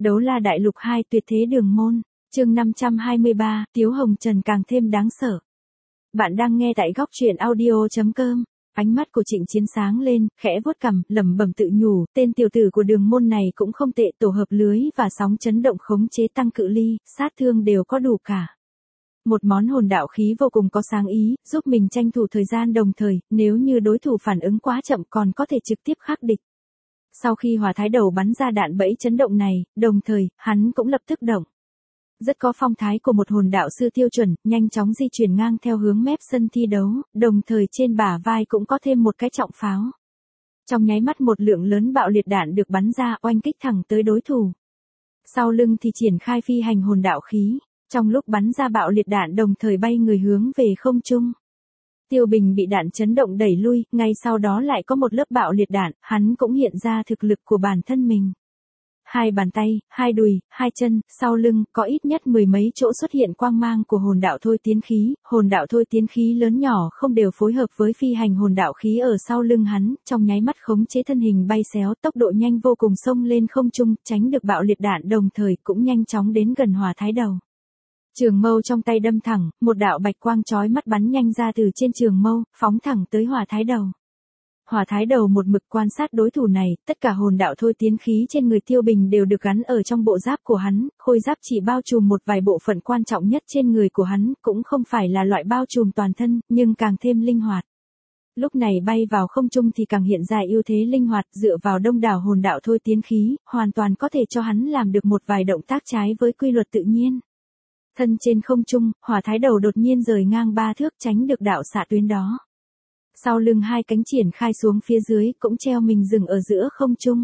Đấu la đại lục 2 tuyệt thế đường môn, chương 523, Tiếu Hồng Trần càng thêm đáng sợ. Bạn đang nghe tại góc truyện audio.com. Ánh mắt của Trịnh Chiến sáng lên, khẽ vuốt cằm, lẩm bẩm tự nhủ, tên tiểu tử của đường môn này cũng không tệ, tổ hợp lưới và sóng chấn động khống chế tăng cự ly, sát thương đều có đủ cả. Một món hồn đạo khí vô cùng có sáng ý, giúp mình tranh thủ thời gian đồng thời, nếu như đối thủ phản ứng quá chậm còn có thể trực tiếp khắc địch. Sau khi Hỏa Thái Đầu bắn ra đạn bẫy chấn động này, đồng thời, hắn cũng lập tức động. Rất có phong thái của một hồn đạo sư tiêu chuẩn, nhanh chóng di chuyển ngang theo hướng mép sân thi đấu, đồng thời trên bả vai cũng có thêm một cái trọng pháo. Trong nháy mắt một lượng lớn bạo liệt đạn được bắn ra oanh kích thẳng tới đối thủ. Sau lưng thì triển khai phi hành hồn đạo khí, trong lúc bắn ra bạo liệt đạn đồng thời bay người hướng về không trung. Tiêu Bình bị đạn chấn động đẩy lui, ngay sau đó lại có một lớp bạo liệt đạn, hắn cũng hiện ra thực lực của bản thân mình. Hai bàn tay, hai đùi, hai chân, sau lưng, có ít nhất mười mấy chỗ xuất hiện quang mang của hồn đạo thôi tiến khí, hồn đạo thôi tiến khí lớn nhỏ không đều phối hợp với phi hành hồn đạo khí ở sau lưng hắn, trong nháy mắt khống chế thân hình bay xéo, tốc độ nhanh vô cùng xông lên không trung, tránh được bạo liệt đạn đồng thời cũng nhanh chóng đến gần Hỏa Thái Đầu. Trường mâu trong tay đâm thẳng, một đạo bạch quang chói mắt bắn nhanh ra từ trên trường mâu, phóng thẳng tới Hỏa Thái Đầu. Hỏa Thái Đầu một mực quan sát đối thủ này, tất cả hồn đạo thôi tiến khí trên người Tiêu Bình đều được gắn ở trong bộ giáp của hắn, khôi giáp chỉ bao trùm một vài bộ phận quan trọng nhất trên người của hắn, cũng không phải là loại bao trùm toàn thân, nhưng càng thêm linh hoạt. Lúc này bay vào không trung thì càng hiện ra ưu thế linh hoạt, dựa vào đông đảo hồn đạo thôi tiến khí, hoàn toàn có thể cho hắn làm được một vài động tác trái với quy luật tự nhiên. Thân trên không trung, Hỏa Thái Đầu đột nhiên rời ngang 3 thước tránh được đạo xạ tuyến đó. Sau lưng hai cánh triển khai xuống phía dưới cũng treo mình dừng ở giữa không trung.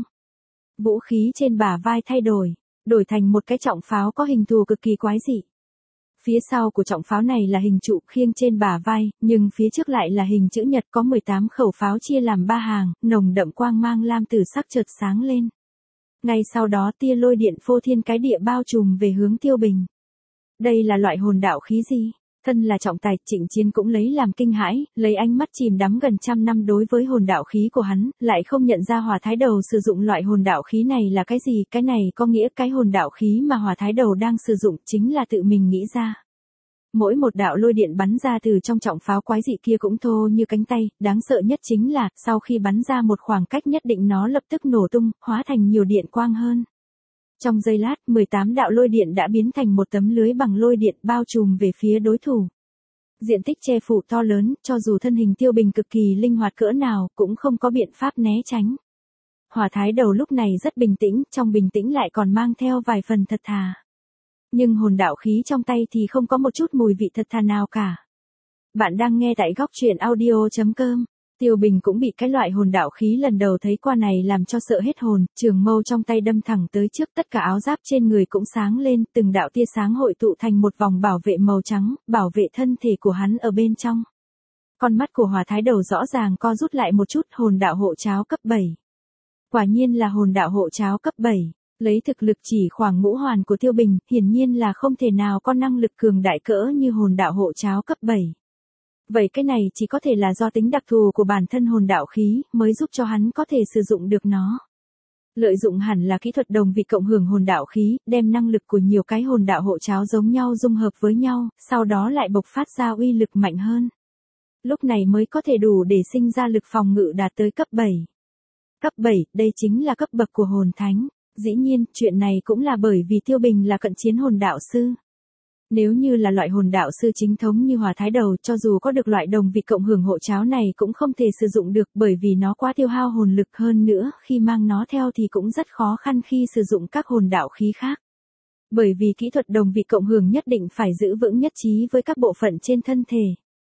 Vũ khí trên bả vai thay đổi thành một cái trọng pháo có hình thù cực kỳ quái dị. Phía sau của trọng pháo này là hình trụ khiêng trên bả vai, nhưng phía trước lại là hình chữ nhật có 18 khẩu pháo chia làm 3 hàng, nồng đậm quang mang lam tử sắc chợt sáng lên. Ngay sau đó tia lôi điện phô thiên cái địa bao trùm về hướng Tiêu Bình. Đây là loại hồn đạo khí gì? Thân là trọng tài, Trịnh Chiến cũng lấy làm kinh hãi, lấy ánh mắt chìm đắm gần trăm năm đối với hồn đạo khí của hắn, lại không nhận ra Hỏa Thái Đầu sử dụng loại hồn đạo khí này là cái gì, cái này có nghĩa cái hồn đạo khí mà Hỏa Thái Đầu đang sử dụng chính là tự mình nghĩ ra. Mỗi một đạo lôi điện bắn ra từ trong trọng pháo quái dị kia cũng thô như cánh tay, đáng sợ nhất chính là, sau khi bắn ra một khoảng cách nhất định nó lập tức nổ tung, hóa thành nhiều điện quang hơn. Trong giây lát, 18 đạo lôi điện đã biến thành một tấm lưới bằng lôi điện bao trùm về phía đối thủ. Diện tích che phủ to lớn, cho dù thân hình Tiêu Bình cực kỳ linh hoạt cỡ nào, cũng không có biện pháp né tránh. Hỏa Thái Đầu lúc này rất bình tĩnh, trong bình tĩnh lại còn mang theo vài phần thật thà. Nhưng hồn đạo khí trong tay thì không có một chút mùi vị thật thà nào cả. Bạn đang nghe tại góc truyện audio.com. Tiêu Bình cũng bị cái loại hồn đạo khí lần đầu thấy qua này làm cho sợ hết hồn, trường mâu trong tay đâm thẳng tới trước, tất cả áo giáp trên người cũng sáng lên, từng đạo tia sáng hội tụ thành một vòng bảo vệ màu trắng, bảo vệ thân thể của hắn ở bên trong. Con mắt của Hỏa Thái Đầu rõ ràng co rút lại một chút, hồn đạo hộ cháo cấp 7. Quả nhiên là hồn đạo hộ cháo cấp 7, lấy thực lực chỉ khoảng ngũ hoàn của Tiêu Bình, hiển nhiên là không thể nào có năng lực cường đại cỡ như hồn đạo hộ cháo cấp 7. Vậy cái này chỉ có thể là do tính đặc thù của bản thân hồn đạo khí, mới giúp cho hắn có thể sử dụng được nó. Lợi dụng hẳn là kỹ thuật đồng vị cộng hưởng hồn đạo khí, đem năng lực của nhiều cái hồn đạo hộ cháo giống nhau dung hợp với nhau, sau đó lại bộc phát ra uy lực mạnh hơn. Lúc này mới có thể đủ để sinh ra lực phòng ngự đạt tới cấp 7. Cấp 7, đây chính là cấp bậc của hồn thánh. Dĩ nhiên, chuyện này cũng là bởi vì Tiêu Bình là cận chiến hồn đạo sư. Nếu như là loại hồn đạo sư chính thống như Hỏa Thái Đầu, cho dù có được loại đồng vị cộng hưởng hộ cháo này cũng không thể sử dụng được, bởi vì nó quá tiêu hao hồn lực, hơn nữa, khi mang nó theo thì cũng rất khó khăn khi sử dụng các hồn đạo khí khác. Bởi vì kỹ thuật đồng vị cộng hưởng nhất định phải giữ vững nhất trí với các bộ phận trên thân thể,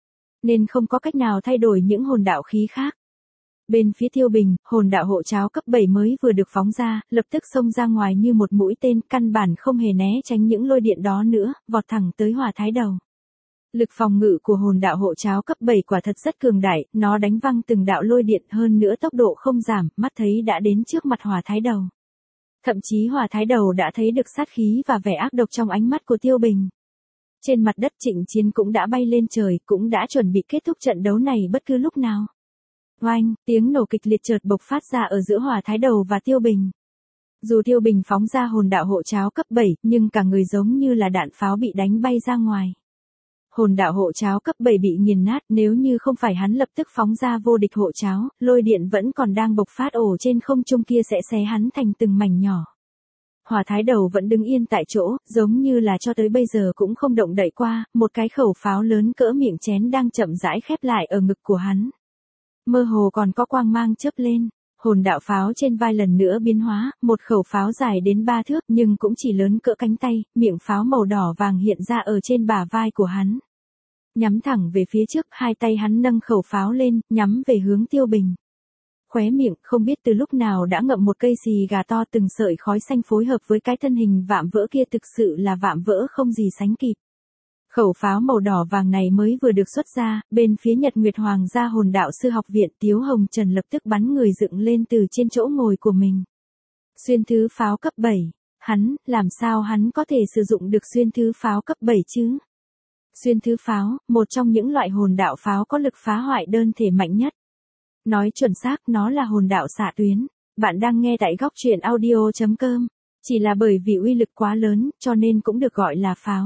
nên không có cách nào thay đổi những hồn đạo khí khác. Bên phía Tiêu Bình, hồn đạo hộ cháo cấp 7 mới vừa được phóng ra, lập tức xông ra ngoài như một mũi tên, căn bản không hề né tránh những lôi điện đó nữa, vọt thẳng tới Hỏa Thái Đầu. Lực phòng ngự của hồn đạo hộ cháo cấp 7 quả thật rất cường đại, nó đánh văng từng đạo lôi điện, hơn nữa tốc độ không giảm, mắt thấy đã đến trước mặt Hỏa Thái Đầu. Thậm chí Hỏa Thái Đầu đã thấy được sát khí và vẻ ác độc trong ánh mắt của Tiêu Bình. Trên mặt đất Trịnh Chiến cũng đã bay lên trời, cũng đã chuẩn bị kết thúc trận đấu này bất cứ lúc nào. Oanh, tiếng nổ kịch liệt chợt bộc phát ra ở giữa Hỏa Thái Đầu và Tiêu Bình. Dù Tiêu Bình phóng ra hồn đạo hộ cháo cấp 7, nhưng cả người giống như là đạn pháo bị đánh bay ra ngoài. Hồn đạo hộ cháo cấp 7 bị nghiền nát, nếu như không phải hắn lập tức phóng ra vô địch hộ cháo, lôi điện vẫn còn đang bộc phát ổ trên không trung kia sẽ xé hắn thành từng mảnh nhỏ. Hỏa Thái Đầu vẫn đứng yên tại chỗ, giống như là cho tới bây giờ cũng không động đậy qua, một cái khẩu pháo lớn cỡ miệng chén đang chậm rãi khép lại ở ngực của hắn. Mơ hồ còn có quang mang chớp lên. Hồn đạo pháo trên vai lần nữa biến hóa, một khẩu pháo dài đến 3 thước nhưng cũng chỉ lớn cỡ cánh tay, miệng pháo màu đỏ vàng hiện ra ở trên bả vai của hắn. Nhắm thẳng về phía trước, hai tay hắn nâng khẩu pháo lên, nhắm về hướng Tiêu Bình. Khóe miệng không biết từ lúc nào đã ngậm một cây xì gà to, từng sợi khói xanh phối hợp với cái thân hình vạm vỡ kia thực sự là vạm vỡ không gì sánh kịp. Khẩu pháo màu đỏ vàng này mới vừa được xuất ra, bên phía Nhật Nguyệt Hoàng gia hồn đạo sư học viện, Tiếu Hồng Trần lập tức bắn người dựng lên từ trên chỗ ngồi của mình. Xuyên thứ pháo cấp 7, làm sao hắn có thể sử dụng được xuyên thứ pháo cấp 7 chứ? Xuyên thứ pháo, một trong những loại hồn đạo pháo có lực phá hoại đơn thể mạnh nhất. Nói chuẩn xác, nó là hồn đạo xạ tuyến. Bạn đang nghe tại góc truyện audio.com. Chỉ là bởi vì uy lực quá lớn, cho nên cũng được gọi là pháo.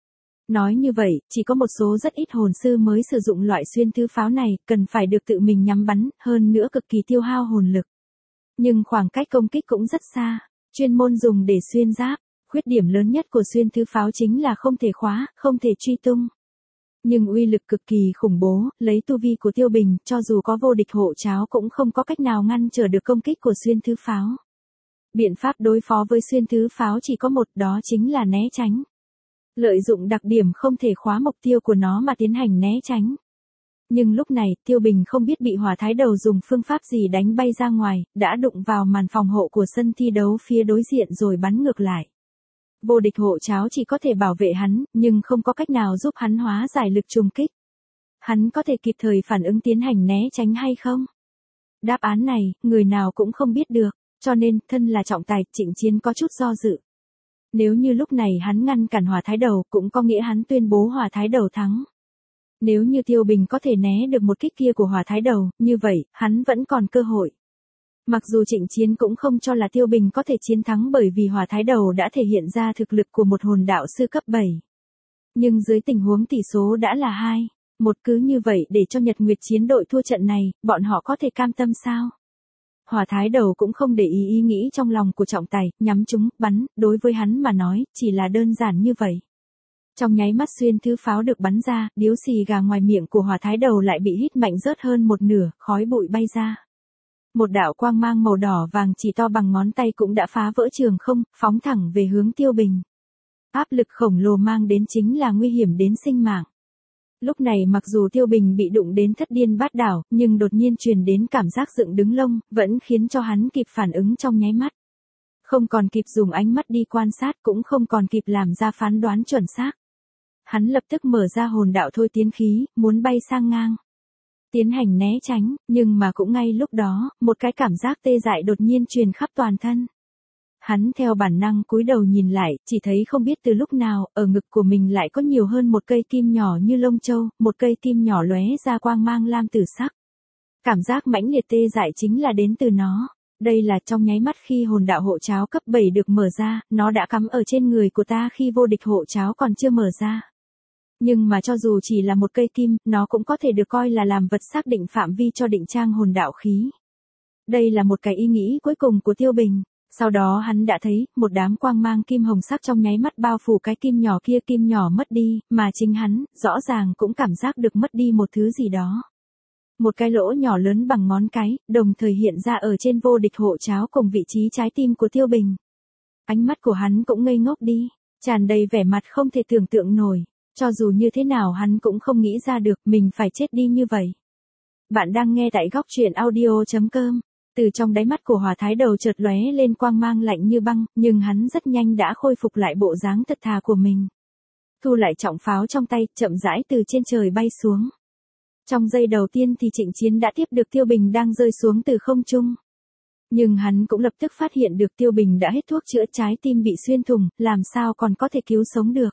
Nói như vậy, chỉ có một số rất ít hồn sư mới sử dụng loại xuyên thứ pháo này, cần phải được tự mình nhắm bắn, hơn nữa cực kỳ tiêu hao hồn lực. Nhưng khoảng cách công kích cũng rất xa, chuyên môn dùng để xuyên giáp. Khuyết điểm lớn nhất của xuyên thứ pháo chính là không thể khóa, không thể truy tung. Nhưng uy lực cực kỳ khủng bố, lấy tu vi của Tiêu Bình, cho dù có vô địch hộ cháo cũng không có cách nào ngăn trở được công kích của xuyên thứ pháo. Biện pháp đối phó với xuyên thứ pháo chỉ có một, đó chính là né tránh. Lợi dụng đặc điểm không thể khóa mục tiêu của nó mà tiến hành né tránh. Nhưng lúc này, Tiêu Bình không biết bị Hỏa Thái Đầu dùng phương pháp gì đánh bay ra ngoài, đã đụng vào màn phòng hộ của sân thi đấu phía đối diện rồi bắn ngược lại. Vô địch hộ cháo chỉ có thể bảo vệ hắn, nhưng không có cách nào giúp hắn hóa giải lực trùng kích. Hắn có thể kịp thời phản ứng tiến hành né tránh hay không? Đáp án này, người nào cũng không biết được, cho nên, thân là trọng tài, Trịnh Chiến có chút do dự. Nếu như lúc này hắn ngăn cản Hỏa Thái Đầu, cũng có nghĩa hắn tuyên bố Hỏa Thái Đầu thắng. Nếu như Tiêu Bình có thể né được một kích kia của Hỏa Thái Đầu, như vậy, hắn vẫn còn cơ hội. Mặc dù Trịnh Chiến cũng không cho là Tiêu Bình có thể chiến thắng bởi vì Hỏa Thái Đầu đã thể hiện ra thực lực của một hồn đạo sư cấp 7. Nhưng dưới tình huống tỷ số đã là 2-1 cứ như vậy để cho Nhật Nguyệt Chiến đội thua trận này, bọn họ có thể cam tâm sao? Hỏa Thái Đầu cũng không để ý nghĩ trong lòng của trọng tài, nhắm trúng, bắn, đối với hắn mà nói, chỉ là đơn giản như vậy. Trong nháy mắt xuyên thứ pháo được bắn ra, điếu xì gà ngoài miệng của Hỏa Thái Đầu lại bị hít mạnh rớt hơn một nửa, khói bụi bay ra. Một đạo quang mang màu đỏ vàng chỉ to bằng ngón tay cũng đã phá vỡ trường không, phóng thẳng về hướng Tiêu Bình. Áp lực khổng lồ mang đến chính là nguy hiểm đến sinh mạng. Lúc này mặc dù Tiêu Bình bị đụng đến thất điên bát đảo, nhưng đột nhiên truyền đến cảm giác dựng đứng lông, vẫn khiến cho hắn kịp phản ứng trong nháy mắt. Không còn kịp dùng ánh mắt đi quan sát, cũng không còn kịp làm ra phán đoán chuẩn xác. Hắn lập tức mở ra hồn đạo thôi tiến khí, muốn bay sang ngang. Tiến hành né tránh, nhưng mà cũng ngay lúc đó, một cái cảm giác tê dại đột nhiên truyền khắp toàn thân. Hắn theo bản năng cúi đầu nhìn lại, chỉ thấy không biết từ lúc nào, ở ngực của mình lại có nhiều hơn một cây kim nhỏ như lông châu, một cây kim nhỏ lóe ra quang mang lam tử sắc. Cảm giác mãnh liệt tê dại chính là đến từ nó. Đây là trong nháy mắt khi hồn đạo hộ cháo cấp 7 được mở ra, nó đã cắm ở trên người của ta khi vô địch hộ cháo còn chưa mở ra. Nhưng mà cho dù chỉ là một cây kim, nó cũng có thể được coi là làm vật xác định phạm vi cho định trang hồn đạo khí. Đây là một cái ý nghĩ cuối cùng của Tiêu Bình. Sau đó hắn đã thấy, một đám quang mang kim hồng sắc trong nháy mắt bao phủ cái kim nhỏ kia, kim nhỏ mất đi, mà chính hắn, rõ ràng cũng cảm giác được mất đi một thứ gì đó. Một cái lỗ nhỏ lớn bằng ngón cái, đồng thời hiện ra ở trên vô địch hộ cháo cùng vị trí trái tim của Tiêu Bình. Ánh mắt của hắn cũng ngây ngốc đi, tràn đầy vẻ mặt không thể tưởng tượng nổi. Cho dù như thế nào hắn cũng không nghĩ ra được mình phải chết đi như vậy. Bạn đang nghe tại góc truyện audio.com. Từ trong đáy mắt của Hỏa Thái Đầu chợt lóe lên quang mang lạnh như băng, nhưng hắn rất nhanh đã khôi phục lại bộ dáng thật thà của mình. Thu lại trọng pháo trong tay, chậm rãi từ trên trời bay xuống. Trong giây đầu tiên thì Trịnh Chiến đã tiếp được Tiêu Bình đang rơi xuống từ không trung. Nhưng hắn cũng lập tức phát hiện được Tiêu Bình đã hết thuốc chữa, trái tim bị xuyên thủng, làm sao còn có thể cứu sống được.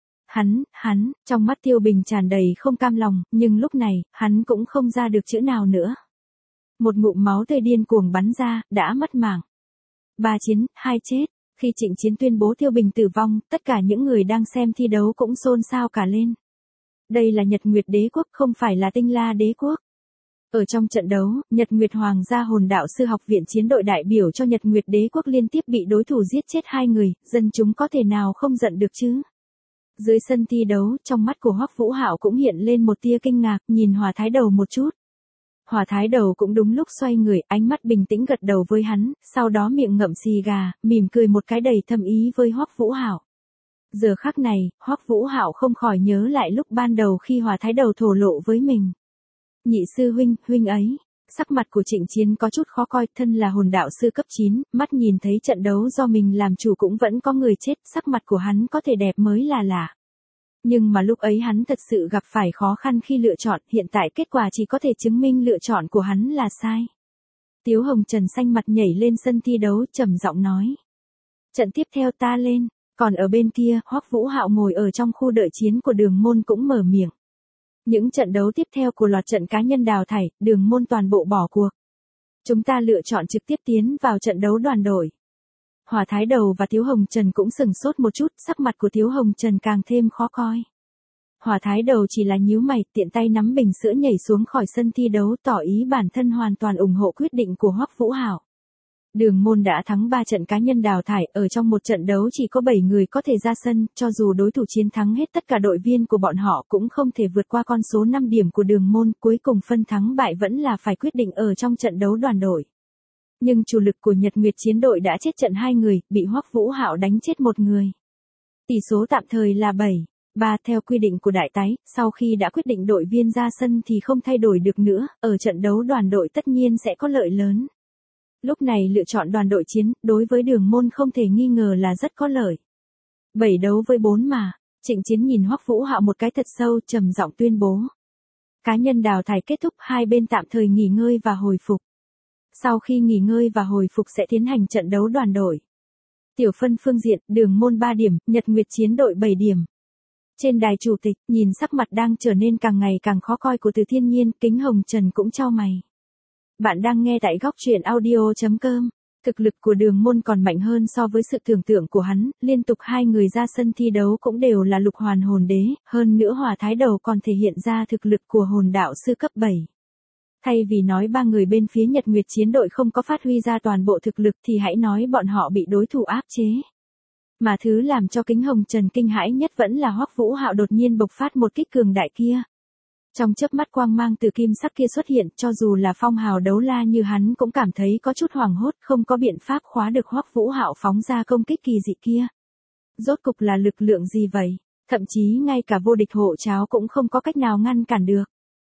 Trong mắt Tiêu Bình tràn đầy không cam lòng, nhưng lúc này, hắn cũng không ra được chữ nào nữa. Một ngụm máu tươi điên cuồng bắn ra, đã mất mạng. 3 chiến, 2 chết. Khi Trịnh Chiến tuyên bố Tiêu Bình tử vong, tất cả những người đang xem thi đấu cũng xôn xao cả lên. Đây là Nhật Nguyệt Đế Quốc, không phải là Tinh La Đế Quốc. Ở trong trận đấu, Nhật Nguyệt Hoàng gia Hồn Đạo Sư Học viện chiến đội đại biểu cho Nhật Nguyệt Đế Quốc liên tiếp bị đối thủ giết chết 2 người, dân chúng có thể nào không giận được chứ? Dưới sân thi đấu, trong mắt của Hoắc Vũ Hạo cũng hiện lên một tia kinh ngạc, nhìn Hỏa Thái Đầu một chút. Hỏa Thái Đầu cũng đúng lúc xoay người, ánh mắt bình tĩnh gật đầu với hắn, sau đó miệng ngậm xì gà, mỉm cười một cái đầy thâm ý với Hoắc Vũ Hạo. Giờ khắc này, Hoắc Vũ Hạo không khỏi nhớ lại lúc ban đầu khi Hỏa Thái Đầu thổ lộ với mình. Nhị sư huynh, huynh ấy. Sắc mặt của Trịnh Chiến có chút khó coi, thân là hồn đạo sư cấp 9, mắt nhìn thấy trận đấu do mình làm chủ cũng vẫn có người chết, sắc mặt của hắn có thể đẹp mới là lạ. Nhưng mà lúc ấy hắn thật sự gặp phải khó khăn khi lựa chọn, hiện tại kết quả chỉ có thể chứng minh lựa chọn của hắn là sai. Tiếu Hồng Trần xanh mặt nhảy lên sân thi đấu, trầm giọng nói. Trận tiếp theo ta lên, còn ở bên kia, Hoắc Vũ Hạo ngồi ở trong khu đợi chiến của Đường Môn cũng mở miệng. Những trận đấu tiếp theo của loạt trận cá nhân đào thải, Đường Môn toàn bộ bỏ cuộc. Chúng ta lựa chọn trực tiếp tiến vào trận đấu đoàn đội. Hỏa Thái Đầu và Tiếu Hồng Trần cũng sừng sốt một chút, sắc mặt của Tiếu Hồng Trần càng thêm khó coi. Hỏa Thái Đầu chỉ là nhíu mày, tiện tay nắm bình sữa nhảy xuống khỏi sân thi đấu, tỏ ý bản thân hoàn toàn ủng hộ quyết định của Hoắc Vũ Hạo. Đường Môn đã thắng 3 trận cá nhân đào thải, ở trong một trận đấu chỉ có 7 người có thể ra sân, cho dù đối thủ chiến thắng hết tất cả đội viên của bọn họ cũng không thể vượt qua con số 5 điểm của Đường Môn, cuối cùng phân thắng bại vẫn là phải quyết định ở trong trận đấu đoàn đội. Nhưng chủ lực của Nhật Nguyệt chiến đội đã chết trận 2 người, bị Hoắc Vũ Hạo đánh chết 1 người. Tỷ số tạm thời là 7-3 theo quy định của đại tái, sau khi đã quyết định đội viên ra sân thì không thay đổi được nữa, ở trận đấu đoàn đội tất nhiên sẽ có lợi lớn. Lúc này lựa chọn đoàn đội chiến, đối với Đường Môn không thể nghi ngờ là rất có lợi. 7 đấu với 4 mà. Trịnh Chiến nhìn Hoắc Vũ Hạo một cái thật sâu, trầm giọng tuyên bố. Cá nhân đào thải kết thúc, hai bên tạm thời nghỉ ngơi và hồi phục. Sau khi nghỉ ngơi và hồi phục sẽ tiến hành trận đấu đoàn đội. Tiểu phân phương diện, Đường Môn 3 điểm, Nhật Nguyệt chiến đội 7 điểm. Trên đài chủ tịch, nhìn sắc mặt đang trở nên càng ngày càng khó coi của Từ Thiên Nhiên, Kính Hồng Trần cũng chau mày. Bạn đang nghe tại góc truyện audio.com. Thực lực của Đường Môn còn mạnh hơn so với sự tưởng tượng của hắn, liên tục 2 người ra sân thi đấu cũng đều là lục hoàn hồn đế, hơn nữa Hỏa Thái Đầu còn thể hiện ra thực lực của hồn đạo sư cấp 7. Thay vì nói 3 người bên phía Nhật Nguyệt chiến đội không có phát huy ra toàn bộ thực lực thì hãy nói bọn họ bị đối thủ áp chế. Mà thứ làm cho Kính Hồng Trần kinh hãi nhất vẫn là Hoắc Vũ Hạo đột nhiên bộc phát một kích cường đại kia. Trong chớp mắt quang mang từ kim sắc kia xuất hiện, cho dù là phong hào đấu la như hắn cũng cảm thấy có chút hoảng hốt, không có biện pháp khóa được Hoắc Vũ Hạo phóng ra công kích kỳ dị kia. Rốt cục là lực lượng gì vậy? Thậm chí ngay cả vô địch hộ cháo cũng không có cách nào ngăn cản được.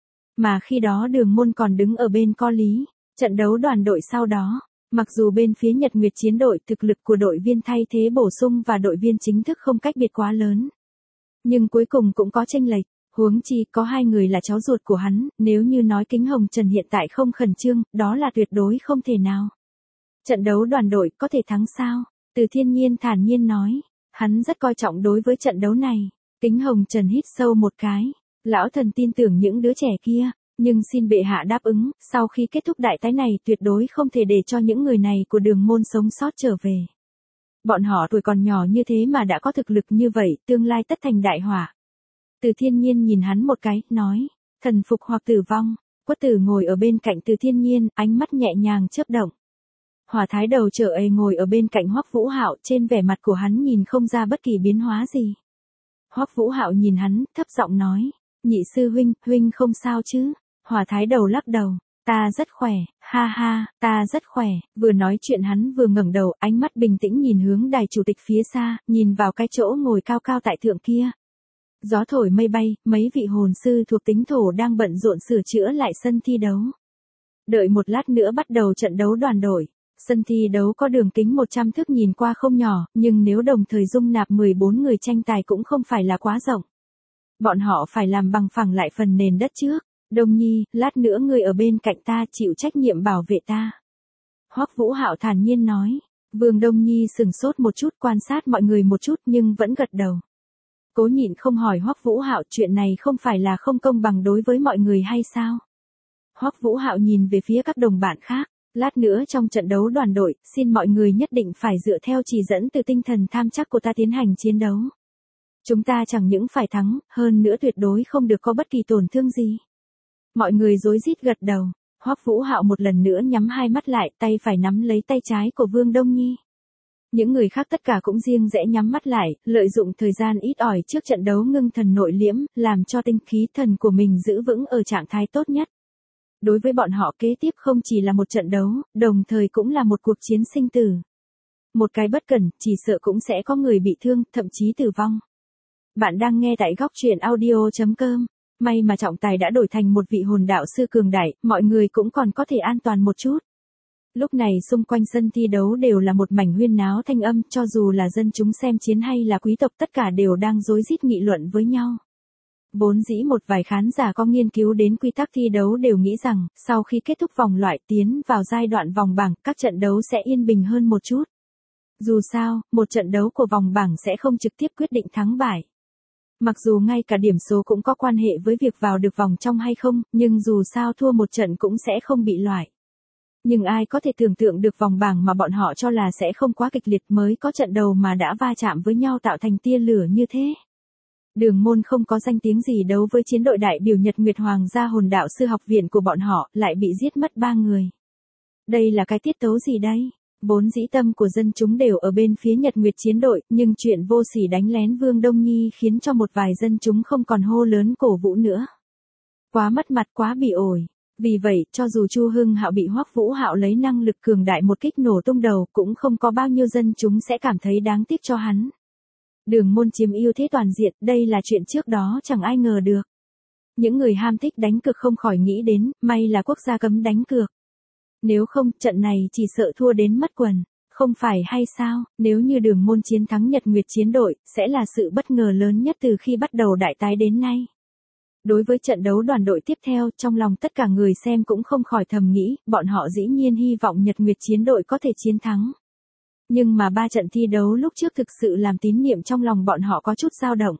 Mà khi đó Đường Môn còn đứng ở bên có lý. Trận đấu đoàn đội sau đó, mặc dù bên phía Nhật Nguyệt chiến đội thực lực của đội viên thay thế bổ sung và đội viên chính thức không cách biệt quá lớn, nhưng cuối cùng cũng có chênh lệch. Huống chi có 2 người là cháu ruột của hắn, nếu như nói Kính Hồng Trần hiện tại không khẩn trương, đó là tuyệt đối không thể nào. Trận đấu đoàn đội có thể thắng sao? Từ Thiên Nhiên thản nhiên nói, hắn rất coi trọng đối với trận đấu này. Kính Hồng Trần hít sâu một cái, lão thần tin tưởng những đứa trẻ kia, nhưng xin bệ hạ đáp ứng, sau khi kết thúc đại tái này tuyệt đối không thể để cho những người này của Đường Môn sống sót trở về. Bọn họ tuổi còn nhỏ như thế mà đã có thực lực như vậy, tương lai tất thành đại họa. Từ Thiên Nhiên nhìn hắn một cái, nói, thần phục hoặc tử vong. Quất Tử ngồi ở bên cạnh Từ Thiên Nhiên, ánh mắt nhẹ nhàng chớp động. Hỏa Thái Đầu trở ê ngồi ở bên cạnh Hoắc Vũ Hạo, trên vẻ mặt của hắn nhìn không ra bất kỳ biến hóa gì. Hoắc Vũ Hạo nhìn hắn, thấp giọng nói, nhị sư huynh, huynh không sao chứ? Hỏa Thái Đầu lắc đầu, ta rất khỏe, ha ha, ta rất khỏe. Vừa nói chuyện hắn vừa ngẩng đầu, ánh mắt bình tĩnh nhìn hướng đài chủ tịch phía xa, nhìn vào cái chỗ ngồi cao cao tại thượng kia. Gió thổi mây bay, mấy vị hồn sư thuộc tính thổ đang bận rộn sửa chữa lại sân thi đấu. Đợi một lát nữa bắt đầu trận đấu đoàn đội. Sân thi đấu có đường kính 100 thước nhìn qua không nhỏ, nhưng nếu đồng thời dung nạp 14 người tranh tài cũng không phải là quá rộng. Bọn họ phải làm bằng phẳng lại phần nền đất trước. Đông Nhi, lát nữa người ở bên cạnh ta chịu trách nhiệm bảo vệ ta. Hoắc Vũ Hạo thản nhiên nói. Vương Đông Nhi sừng sốt một chút, quan sát mọi người một chút nhưng vẫn gật đầu. Cố nhịn không hỏi Hoắc Vũ Hạo, chuyện này không phải là không công bằng đối với mọi người hay sao? Hoắc Vũ Hạo nhìn về phía các đồng bạn khác, Lát nữa trong trận đấu đoàn đội, xin mọi người nhất định phải dựa theo chỉ dẫn từ tinh thần tham chắc của ta tiến hành chiến đấu. Chúng ta chẳng những phải thắng, hơn nữa tuyệt đối không được có bất kỳ tổn thương gì. Mọi người rối rít gật đầu. Hoắc Vũ Hạo một lần nữa nhắm hai mắt lại, tay phải nắm lấy tay trái của Vương Đông Nhi. Những người khác tất cả cũng riêng rẽ nhắm mắt lại, lợi dụng thời gian ít ỏi trước trận đấu ngưng thần nội liễm, làm cho tinh khí thần của mình giữ vững ở trạng thái tốt nhất. Đối với bọn họ kế tiếp không chỉ là một trận đấu, đồng thời cũng là một cuộc chiến sinh tử. Một cái bất cẩn, chỉ sợ cũng sẽ có người bị thương, thậm chí tử vong. Bạn đang nghe tại góc truyện audio.com. May mà trọng tài đã đổi thành một vị hồn đạo sư cường đại, mọi người cũng còn có thể an toàn một chút. Lúc này xung quanh sân thi đấu đều là một mảnh huyên náo thanh âm, cho dù là dân chúng xem chiến hay là quý tộc tất cả đều đang rối rít nghị luận với nhau. Vốn dĩ một vài khán giả có nghiên cứu đến quy tắc thi đấu đều nghĩ rằng, sau khi kết thúc vòng loại tiến vào giai đoạn vòng bảng, các trận đấu sẽ yên bình hơn một chút. Dù sao, một trận đấu của vòng bảng sẽ không trực tiếp quyết định thắng bại. Mặc dù ngay cả điểm số cũng có quan hệ với việc vào được vòng trong hay không, nhưng dù sao thua một trận cũng sẽ không bị loại. Nhưng ai có thể tưởng tượng được vòng bảng mà bọn họ cho là sẽ không quá kịch liệt mới có trận đầu mà đã va chạm với nhau tạo thành tia lửa như thế. Đường Môn không có danh tiếng gì đấu với chiến đội đại biểu Nhật Nguyệt Hoàng gia hồn đạo sư học viện của bọn họ, lại bị giết mất 3 người. Đây là cái tiết tấu gì đây? Vốn dĩ tâm của dân chúng đều ở bên phía Nhật Nguyệt chiến đội, nhưng chuyện vô sỉ đánh lén Vương Đông Nhi khiến cho một vài dân chúng không còn hô lớn cổ vũ nữa. Quá mất mặt, quá bị ổi. Vì vậy, cho dù Chu Hưng Hạo bị Hoắc Vũ Hạo lấy năng lực cường đại một kích nổ tung đầu, cũng không có bao nhiêu dân chúng sẽ cảm thấy đáng tiếc cho hắn. Đường Môn chiếm ưu thế toàn diện, đây là chuyện trước đó chẳng ai ngờ được. Những người ham thích đánh cược không khỏi nghĩ đến, may là quốc gia cấm đánh cược. Nếu không, trận này chỉ sợ thua đến mất quần. Không phải hay sao, nếu như Đường Môn chiến thắng Nhật Nguyệt chiến đội, sẽ là sự bất ngờ lớn nhất từ khi bắt đầu đại tái đến nay. Đối với trận đấu đoàn đội tiếp theo, trong lòng tất cả người xem cũng không khỏi thầm nghĩ, bọn họ dĩ nhiên hy vọng Nhật Nguyệt chiến đội có thể chiến thắng. Nhưng mà 3 trận thi đấu lúc trước thực sự làm tín niệm trong lòng bọn họ có chút dao động.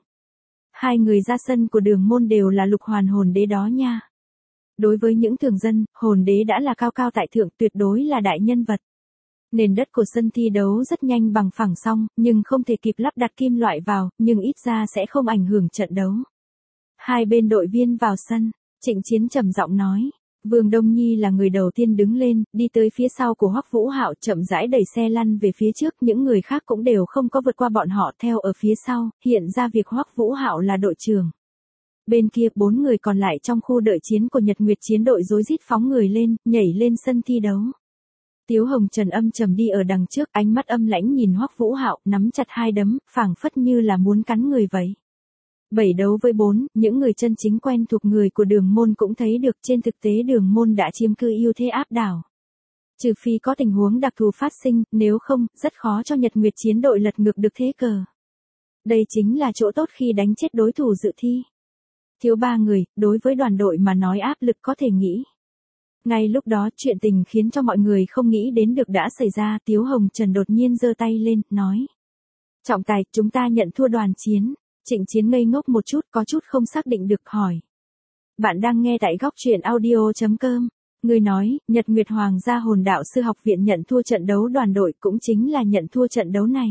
2 người ra sân của Đường Môn đều là lục hoàn hồn đế đó nha. Đối với những thường dân, hồn đế đã là cao cao tại thượng, tuyệt đối là đại nhân vật. Nền đất của sân thi đấu rất nhanh bằng phẳng xong, nhưng không thể kịp lắp đặt kim loại vào, nhưng ít ra sẽ không ảnh hưởng trận đấu. Hai bên đội viên vào sân, Trịnh Chiến trầm giọng nói. Vương Đông Nhi là người đầu tiên đứng lên, đi tới phía sau của Hoắc Vũ Hạo, chậm rãi đẩy xe lăn về phía trước, những người khác cũng đều không có vượt qua bọn họ theo ở phía sau, hiện ra việc Hoắc Vũ Hạo là đội trưởng. Bên kia 4 người còn lại trong khu đợi chiến của Nhật Nguyệt chiến đội rối rít phóng người lên, nhảy lên sân thi đấu. Tiếu Hồng Trần âm trầm đi ở đằng trước, ánh mắt âm lãnh nhìn Hoắc Vũ Hạo, nắm chặt hai đấm, phảng phất như là muốn cắn người vậy. 7 đấu với 4, những người chân chính quen thuộc người của Đường Môn cũng thấy được trên thực tế Đường Môn đã chiếm cứ ưu thế áp đảo. Trừ phi có tình huống đặc thù phát sinh, nếu không, rất khó cho Nhật Nguyệt chiến đội lật ngược được thế cờ. Đây chính là chỗ tốt khi đánh chết đối thủ dự thi. Thiếu 3 người, đối với đoàn đội mà nói áp lực có thể nghĩ. Ngay lúc đó chuyện tình khiến cho mọi người không nghĩ đến được đã xảy ra, Tiếu Hồng Trần đột nhiên giơ tay lên, nói. Trọng tài, chúng ta nhận thua đoàn chiến. Trịnh Chiến ngây ngốc một chút, có chút không xác định được, hỏi. Bạn đang nghe tại góc truyện audio.com. Người nói, Nhật Nguyệt Hoàng gia hồn đạo sư học viện nhận thua trận đấu đoàn đội cũng chính là nhận thua trận đấu này.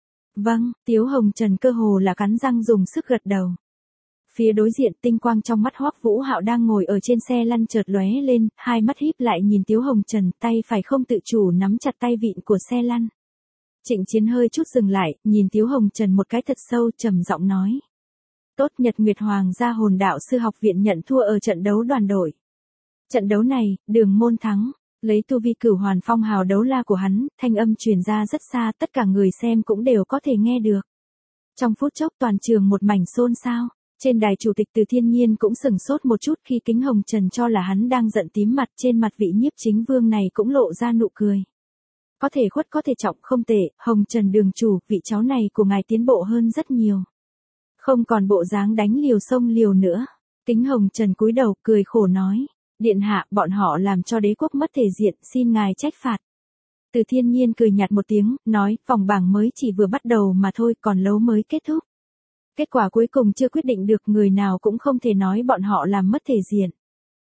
Vâng, Tiếu Hồng Trần cơ hồ là cắn răng dùng sức gật đầu. Phía đối diện tinh quang trong mắt Hoắc Vũ Hạo đang ngồi ở trên xe lăn chợt lóe lên, hai mắt híp lại nhìn Tiếu Hồng Trần, tay phải không tự chủ nắm chặt tay vịn của xe lăn. Trịnh Chiến hơi chút dừng lại, nhìn Tiếu Hồng Trần một cái thật sâu, trầm giọng nói. Tốt, Nhật Nguyệt Hoàng gia hồn đạo sư học viện nhận thua ở trận đấu đoàn đội. Trận đấu này, Đường Môn thắng, lấy tu vi cửu hoàn phong hào đấu la của hắn, thanh âm truyền ra rất xa, tất cả người xem cũng đều có thể nghe được. Trong phút chốc toàn trường một mảnh xôn xao, trên đài chủ tịch Từ Thiên Nhiên cũng sừng sốt một chút khi Kính Hồng Trần cho là hắn đang giận tím mặt, trên mặt vị nhiếp chính vương này cũng lộ ra nụ cười. Có thể khuất có thể trọng, không tệ, Hồng Trần đường chủ, vị cháu này của ngài tiến bộ hơn rất nhiều. Không còn bộ dáng đánh liều sông liều nữa. Kính Hồng Trần cúi đầu, cười khổ nói. Điện hạ, bọn họ làm cho đế quốc mất thể diện, xin ngài trách phạt. Từ Thiên Nhiên cười nhạt một tiếng, nói, vòng bảng mới chỉ vừa bắt đầu mà thôi, còn lâu mới kết thúc. Kết quả cuối cùng chưa quyết định được, người nào cũng không thể nói bọn họ làm mất thể diện.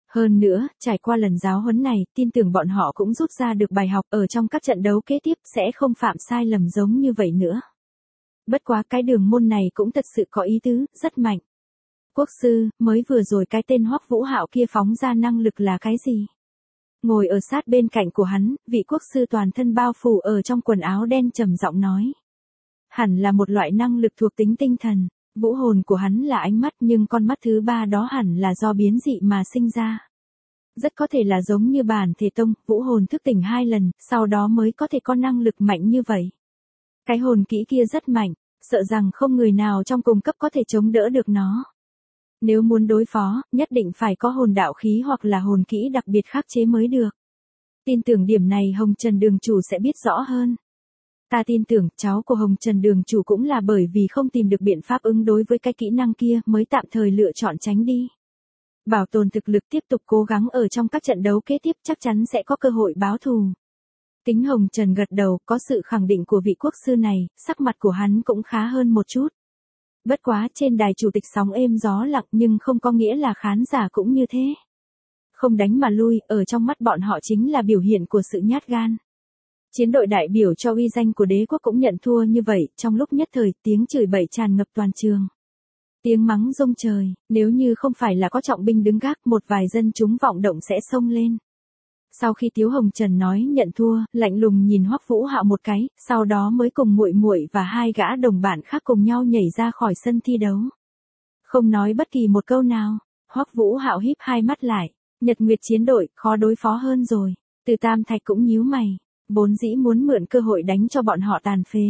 Hơn nữa, trải qua lần giáo huấn này, tin tưởng bọn họ cũng rút ra được bài học ở trong các trận đấu kế tiếp sẽ không phạm sai lầm giống như vậy nữa. Bất quá cái đường môn này cũng thật sự có ý tứ, rất mạnh. Quốc sư, mới vừa rồi cái tên Hoắc Vũ Hạo kia phóng ra năng lực là cái gì? Ngồi ở sát bên cạnh của hắn, vị quốc sư toàn thân bao phủ ở trong quần áo đen trầm giọng nói. Hẳn là một loại năng lực thuộc tính tinh thần, vũ hồn của hắn là ánh mắt nhưng con mắt thứ ba đó hẳn là do biến dị mà sinh ra. Rất có thể là giống như bản thể tông, vũ hồn thức tỉnh 2 lần, sau đó mới có thể có năng lực mạnh như vậy. Cái hồn kỹ kia rất mạnh, sợ rằng không người nào trong cùng cấp có thể chống đỡ được nó. Nếu muốn đối phó, nhất định phải có hồn đạo khí hoặc là hồn kỹ đặc biệt khắc chế mới được. Tin tưởng điểm này Hồng Trần Đường chủ sẽ biết rõ hơn. Ta tin tưởng cháu của Hồng Trần Đường chủ cũng là bởi vì không tìm được biện pháp ứng đối với cái kỹ năng kia mới tạm thời lựa chọn tránh đi. Bảo tồn thực lực tiếp tục cố gắng ở trong các trận đấu kế tiếp chắc chắn sẽ có cơ hội báo thù. Tính Hồng Trần gật đầu, có sự khẳng định của vị quốc sư này, sắc mặt của hắn cũng khá hơn một chút. Bất quá trên đài chủ tịch sóng êm gió lặng nhưng không có nghĩa là khán giả cũng như thế. Không đánh mà lui, ở trong mắt bọn họ chính là biểu hiện của sự nhát gan. Chiến đội đại biểu cho uy danh của đế quốc cũng nhận thua như vậy, trong lúc nhất thời tiếng chửi bậy tràn ngập toàn trường. Tiếng mắng rông trời, nếu như không phải là có trọng binh đứng gác, một vài dân chúng vọng động sẽ xông lên. Sau khi Tiếu Hồng Trần nói nhận thua, lạnh lùng nhìn Hoắc Vũ Hạo một cái, sau đó mới cùng muội muội và 2 gã đồng bạn khác cùng nhau nhảy ra khỏi sân thi đấu. Không nói bất kỳ một câu nào, Hoắc Vũ Hạo híp 2 mắt lại, Nhật Nguyệt chiến đội khó đối phó hơn rồi. Từ Tam Thạch cũng nhíu mày, vốn dĩ muốn mượn cơ hội đánh cho bọn họ tàn phế.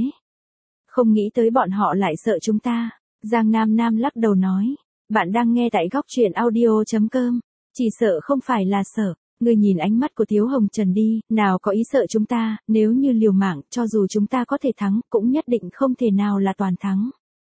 Không nghĩ tới bọn họ lại sợ chúng ta. Giang Nam Nam lắc đầu nói, bạn đang nghe tại góc truyện audio.com, chỉ sợ không phải là sợ. Ngươi nhìn ánh mắt của Tiếu Hồng Trần đi, nào có ý sợ chúng ta, nếu như liều mạng, cho dù chúng ta có thể thắng, cũng nhất định không thể nào là toàn thắng.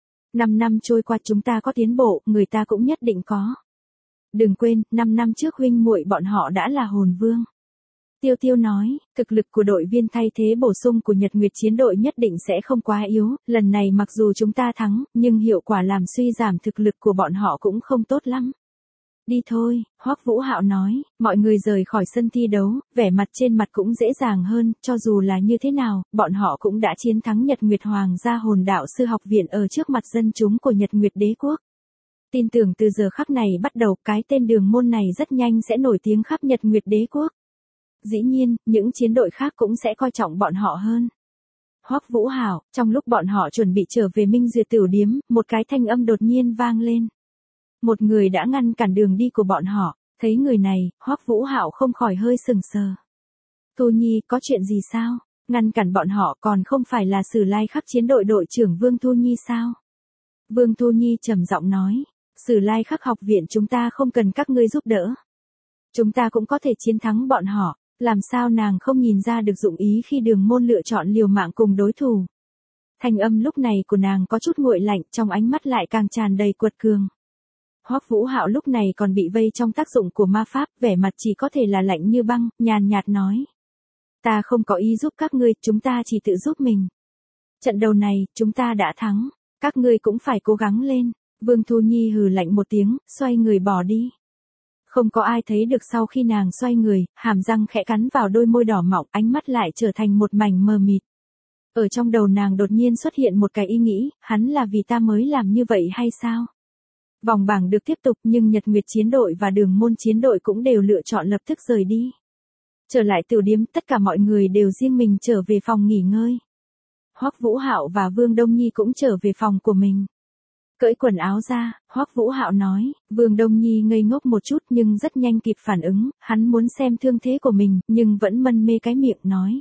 5 năm trôi qua chúng ta có tiến bộ, người ta cũng nhất định có. Đừng quên, 5 năm trước huynh muội bọn họ đã là hồn vương. Tiêu Tiêu nói, thực lực của đội viên thay thế bổ sung của Nhật Nguyệt chiến đội nhất định sẽ không quá yếu, lần này mặc dù chúng ta thắng, nhưng hiệu quả làm suy giảm thực lực của bọn họ cũng không tốt lắm. Đi thôi, Hoắc Vũ Hạo nói, mọi người rời khỏi sân thi đấu, vẻ mặt trên mặt cũng dễ dàng hơn, cho dù là như thế nào, bọn họ cũng đã chiến thắng Nhật Nguyệt Hoàng gia hồn đạo sư học viện ở trước mặt dân chúng của Nhật Nguyệt đế quốc. Tin tưởng từ giờ khắc này bắt đầu cái tên đường môn này rất nhanh sẽ nổi tiếng khắp Nhật Nguyệt đế quốc. Dĩ nhiên, những chiến đội khác cũng sẽ coi trọng bọn họ hơn. Hoắc Vũ Hạo, trong lúc bọn họ chuẩn bị trở về Minh Duyệt Tửu Điếm, một cái thanh âm đột nhiên vang lên. Một người đã ngăn cản đường đi của bọn họ, thấy người này, Hoắc Vũ Hạo không khỏi hơi sừng sờ. Thu Nhi, có chuyện gì sao? Ngăn cản bọn họ còn không phải là Sử Lai Khắc chiến đội đội trưởng Vương Thu Nhi sao? Vương Thu Nhi trầm giọng nói, Sử Lai Khắc học viện chúng ta không cần các ngươi giúp đỡ. Chúng ta cũng có thể chiến thắng bọn họ, làm sao nàng không nhìn ra được dụng ý khi Đường môn lựa chọn liều mạng cùng đối thủ. Thanh âm lúc này của nàng có chút nguội lạnh, trong ánh mắt lại càng tràn đầy cuột cường. Hoắc Vũ Hạo lúc này còn bị vây trong tác dụng của ma pháp, vẻ mặt chỉ có thể là lạnh như băng, nhàn nhạt nói. Ta không có ý giúp các ngươi, chúng ta chỉ tự giúp mình. Trận đầu này, chúng ta đã thắng, các ngươi cũng phải cố gắng lên. Vương Thu Nhi hừ lạnh một tiếng, xoay người bỏ đi. Không có ai thấy được sau khi nàng xoay người, hàm răng khẽ cắn vào đôi môi đỏ mọng, ánh mắt lại trở thành một mảnh mờ mịt. Ở trong đầu nàng đột nhiên xuất hiện một cái ý nghĩ, hắn là vì ta mới làm như vậy hay sao? Vòng bảng được tiếp tục nhưng Nhật Nguyệt chiến đội và Đường môn chiến đội cũng đều lựa chọn lập tức rời đi. Trở lại tiểu điếm, tất cả mọi người đều riêng mình trở về phòng nghỉ ngơi. Hoắc Vũ Hạo và Vương Đông Nhi cũng trở về phòng của mình. Cởi quần áo ra, Hoắc Vũ Hạo nói, Vương Đông Nhi ngây ngốc một chút nhưng rất nhanh kịp phản ứng, hắn muốn xem thương thế của mình, nhưng vẫn mân mê cái miệng nói.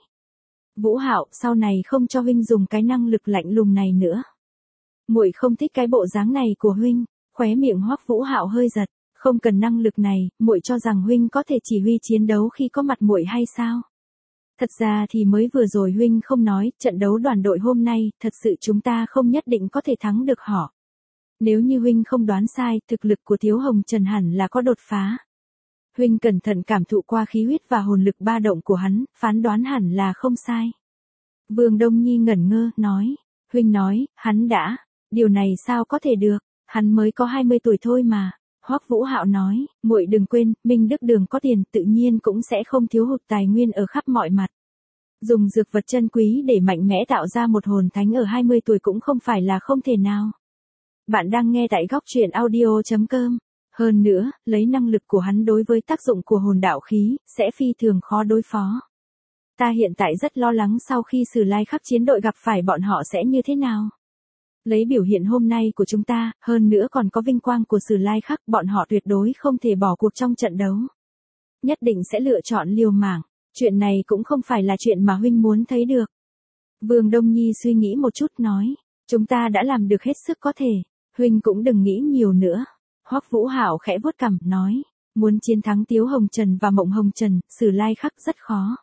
Vũ Hạo, sau này không cho huynh dùng cái năng lực lạnh lùng này nữa. Muội không thích cái bộ dáng này của huynh. Khóe miệng Hoắc Vũ Hạo hơi giật, không cần năng lực này, muội cho rằng huynh có thể chỉ huy chiến đấu khi có mặt muội hay sao? Thật ra thì mới vừa rồi huynh không nói, trận đấu đoàn đội hôm nay, thật sự chúng ta không nhất định có thể thắng được họ. Nếu như huynh không đoán sai, thực lực của Tiếu Hồng Trần hẳn là có đột phá. Huynh cẩn thận cảm thụ qua khí huyết và hồn lực ba động của hắn, phán đoán hẳn là không sai. Vương Đông Nhi ngẩn ngơ, nói, huynh nói, hắn đã, điều này sao có thể được? Hắn mới có 20 tuổi thôi mà. Hoắc Vũ Hạo nói, muội đừng quên, Minh Đức Đường có tiền tự nhiên cũng sẽ không thiếu hụt tài nguyên ở khắp mọi mặt. Dùng dược vật chân quý để mạnh mẽ tạo ra một hồn thánh ở 20 tuổi cũng không phải là không thể nào. Bạn đang nghe tại góc truyện audio.com. Hơn nữa, lấy năng lực của hắn đối với tác dụng của hồn đạo khí, sẽ phi thường khó đối phó. Ta hiện tại rất lo lắng sau khi Sử Lai Khắc chiến đội gặp phải bọn họ sẽ như thế nào. Lấy biểu hiện hôm nay của chúng ta, hơn nữa còn có vinh quang của Sử Lai Khắc, bọn họ tuyệt đối không thể bỏ cuộc trong trận đấu. Nhất định sẽ lựa chọn liều mạng. Chuyện này cũng không phải là chuyện mà huynh muốn thấy được. Vương Đông Nhi suy nghĩ một chút nói, chúng ta đã làm được hết sức có thể, huynh cũng đừng nghĩ nhiều nữa. Hoắc Vũ Hạo khẽ vuốt cằm, nói, muốn chiến thắng Tiếu Hồng Trần và Mộng Hồng Trần, Sử Lai Khắc rất khó.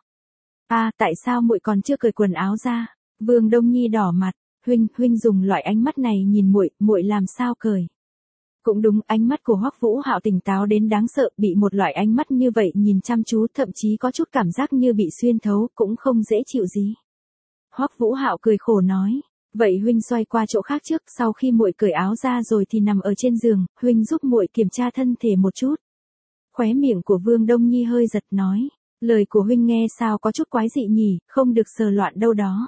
Tại sao muội còn chưa cởi quần áo ra? Vương Đông Nhi đỏ mặt, huynh dùng loại ánh mắt này nhìn muội làm sao cởi? Cũng đúng, ánh mắt của Hoắc Vũ Hạo tỉnh táo đến đáng sợ, bị một loại ánh mắt như vậy nhìn chăm chú, thậm chí có chút cảm giác như bị xuyên thấu, cũng không dễ chịu gì. Hoắc Vũ Hạo cười khổ nói, vậy huynh xoay qua chỗ khác trước, sau khi muội cởi áo ra rồi thì nằm ở trên giường, huynh giúp muội kiểm tra thân thể một chút. Khóe miệng của Vương Đông Nhi hơi giật nói, lời của huynh nghe sao có chút quái dị nhỉ, không được sờ loạn đâu đó.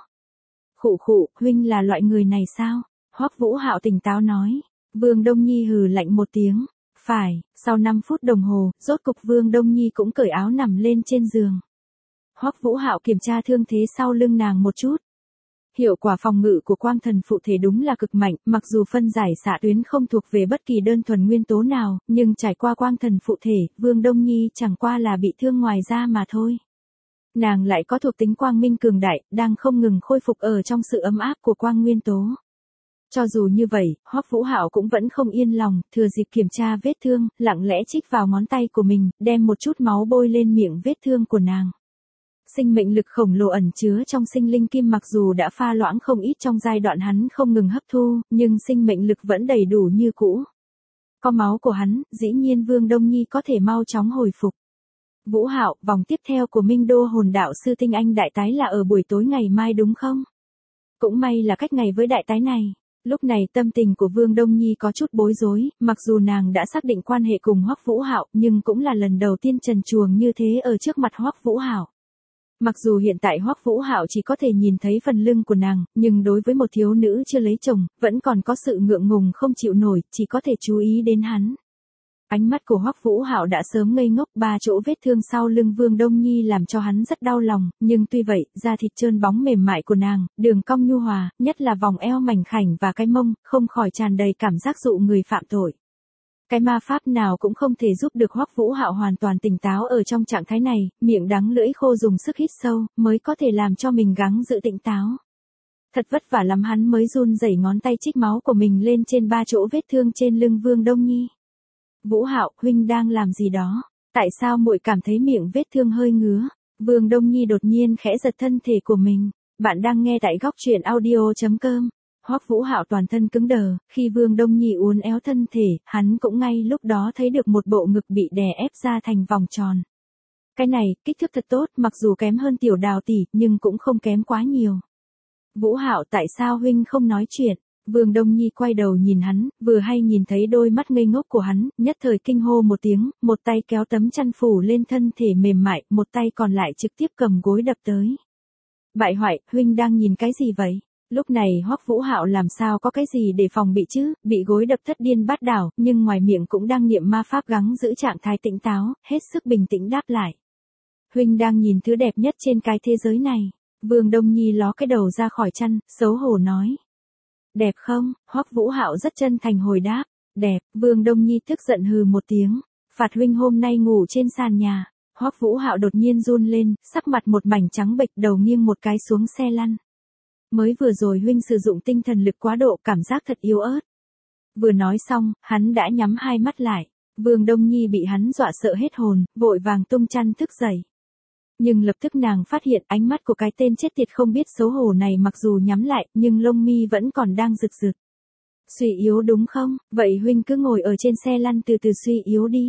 Khụ, huynh là loại người này sao? Hoắc Vũ Hạo tỉnh táo nói. Vương Đông Nhi hừ lạnh một tiếng. Phải, sau 5 phút đồng hồ, rốt cục Vương Đông Nhi cũng cởi áo nằm lên trên giường. Hoắc Vũ Hạo kiểm tra thương thế sau lưng nàng một chút. Hiệu quả phòng ngự của quang thần phụ thể đúng là cực mạnh, mặc dù phân giải xạ tuyến không thuộc về bất kỳ đơn thuần nguyên tố nào, nhưng trải qua quang thần phụ thể, Vương Đông Nhi chẳng qua là bị thương ngoài da mà thôi. Nàng lại có thuộc tính quang minh cường đại, đang không ngừng khôi phục ở trong sự ấm áp của quang nguyên tố. Cho dù như vậy, Hoắc Vũ Hạo cũng vẫn không yên lòng, thừa dịp kiểm tra vết thương, lặng lẽ chích vào ngón tay của mình, đem một chút máu bôi lên miệng vết thương của nàng. Sinh mệnh lực khổng lồ ẩn chứa trong sinh linh kim mặc dù đã pha loãng không ít trong giai đoạn hắn không ngừng hấp thu, nhưng sinh mệnh lực vẫn đầy đủ như cũ. Có máu của hắn, dĩ nhiên Vương Đông Nhi có thể mau chóng hồi phục. Vũ Hạo, vòng tiếp theo của Minh Đô Hồn Đạo Sư Tinh Anh đại tái là ở buổi tối ngày mai đúng không? Cũng may là cách ngày với đại tái này. Lúc này tâm tình của Vương Đông Nhi có chút bối rối, mặc dù nàng đã xác định quan hệ cùng Hoắc Vũ Hạo, nhưng cũng là lần đầu tiên trần truồng như thế ở trước mặt Hoắc Vũ Hạo. Mặc dù hiện tại Hoắc Vũ Hạo chỉ có thể nhìn thấy phần lưng của nàng, nhưng đối với một thiếu nữ chưa lấy chồng, vẫn còn có sự ngượng ngùng không chịu nổi, chỉ có thể chú ý đến hắn. Ánh mắt của Hoắc Vũ Hạo đã sớm ngây ngốc, 3 chỗ vết thương sau lưng Vương Đông Nhi làm cho hắn rất đau lòng, nhưng tuy vậy, da thịt trơn bóng mềm mại của nàng, đường cong nhu hòa, nhất là vòng eo mảnh khảnh và cái mông, không khỏi tràn đầy cảm giác dụ người phạm tội. Cái ma pháp nào cũng không thể giúp được Hoắc Vũ Hạo hoàn toàn tỉnh táo ở trong trạng thái này, miệng đắng lưỡi khô dùng sức hít sâu, mới có thể làm cho mình gắng giữ tỉnh táo. Thật vất vả lắm hắn mới run rẩy ngón tay chích máu của mình lên trên 3 chỗ vết thương trên lưng Vương Đông Nhi. Vũ Hạo, huynh đang làm gì đó? Tại sao muội cảm thấy miệng vết thương hơi ngứa? Vương Đông Nhi đột nhiên khẽ giật thân thể của mình. Bạn đang nghe tại góc truyện audio.com. Hoắc Vũ Hạo toàn thân cứng đờ, khi Vương Đông Nhi uốn éo thân thể, hắn cũng ngay lúc đó thấy được một bộ ngực bị đè ép ra thành vòng tròn. Cái này, kích thước thật tốt, mặc dù kém hơn Tiểu Đào tỷ, nhưng cũng không kém quá nhiều. Vũ Hạo, tại sao huynh không nói chuyện? Vương Đông Nhi quay đầu nhìn hắn, vừa hay nhìn thấy đôi mắt ngây ngốc của hắn, nhất thời kinh hô một tiếng, một tay kéo tấm chăn phủ lên thân thể mềm mại, một tay còn lại trực tiếp cầm gối đập tới. Bại hoại, huynh đang nhìn cái gì vậy? Lúc này Hoắc Vũ Hạo làm sao có cái gì để phòng bị chứ, bị gối đập thất điên bát đảo, nhưng ngoài miệng cũng đang niệm ma pháp gắng giữ trạng thái tỉnh táo, hết sức bình tĩnh đáp lại. Huynh đang nhìn thứ đẹp nhất trên cái thế giới này. Vương Đông Nhi ló cái đầu ra khỏi chăn, xấu hổ nói. Đẹp không? Hoắc Vũ Hạo rất chân thành hồi đáp. Đẹp. Vương Đông Nhi tức giận hừ một tiếng. Phạt huynh hôm nay ngủ trên sàn nhà. Hoắc Vũ Hạo đột nhiên run lên, sắc mặt một mảnh trắng bệch, đầu nghiêng một cái xuống xe lăn. Mới vừa rồi huynh sử dụng tinh thần lực quá độ, cảm giác thật yếu ớt. Vừa nói xong, hắn đã nhắm hai mắt lại. Vương Đông Nhi bị hắn dọa sợ hết hồn, vội vàng tung chăn thức dậy. Nhưng lập tức nàng phát hiện ánh mắt của cái tên chết tiệt không biết xấu hổ này mặc dù nhắm lại, nhưng lông mi vẫn còn đang rực rực. Suy yếu đúng không? Vậy huynh cứ ngồi ở trên xe lăn từ từ suy yếu đi.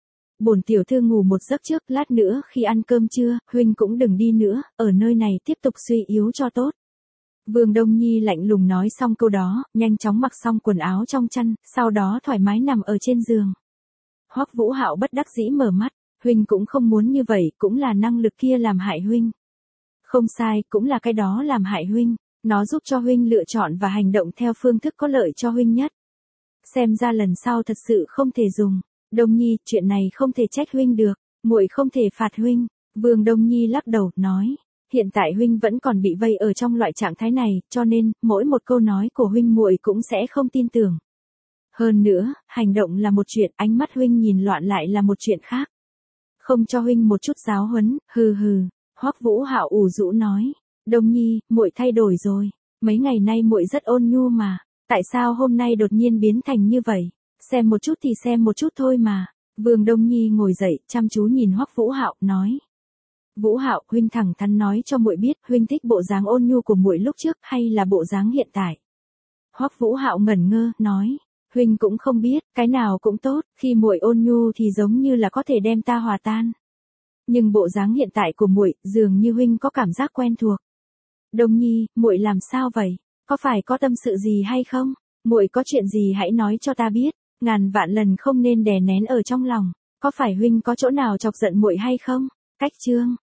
Bổn tiểu thư ngủ một giấc trước, lát nữa khi ăn cơm trưa, huynh cũng đừng đi nữa, ở nơi này tiếp tục suy yếu cho tốt. Vương Đông Nhi lạnh lùng nói xong câu đó, nhanh chóng mặc xong quần áo trong chăn, sau đó thoải mái nằm ở trên giường. Hoắc Vũ Hạo bất đắc dĩ mở mắt, huynh cũng không muốn như vậy, cũng là năng lực kia làm hại huynh. Không sai, cũng là cái đó làm hại huynh, nó giúp cho huynh lựa chọn và hành động theo phương thức có lợi cho huynh nhất. Xem ra lần sau thật sự không thể dùng. Đông Nhi, chuyện này không thể trách huynh được, muội không thể phạt huynh. Vương Đông Nhi lắc đầu, nói, hiện tại huynh vẫn còn bị vây ở trong loại trạng thái này, cho nên, mỗi một câu nói của huynh muội cũng sẽ không tin tưởng. Hơn nữa, hành động là một chuyện, ánh mắt huynh nhìn loạn lại là một chuyện khác. Không cho huynh một chút giáo huấn, hừ hừ. Hoắc Vũ Hạo ủ rũ nói, Đông Nhi, muội thay đổi rồi, mấy ngày nay muội rất ôn nhu mà, tại sao hôm nay đột nhiên biến thành như vậy? Xem một chút thì xem một chút thôi mà. Vương Đông Nhi ngồi dậy, chăm chú nhìn Hoắc Vũ Hạo, nói, Vũ Hạo, huynh thẳng thắn nói cho muội biết, huynh thích bộ dáng ôn nhu của muội lúc trước hay là bộ dáng hiện tại? Hoắc Vũ Hạo ngẩn ngơ, nói, huynh cũng không biết, cái nào cũng tốt, khi muội ôn nhu thì giống như là có thể đem ta hòa tan. Nhưng bộ dáng hiện tại của muội, dường như huynh có cảm giác quen thuộc. Đông Nhi, muội làm sao vậy? Có phải có tâm sự gì hay không? Muội có chuyện gì hãy nói cho ta biết, ngàn vạn lần không nên đè nén ở trong lòng. Có phải huynh có chỗ nào chọc giận muội hay không? Cách chương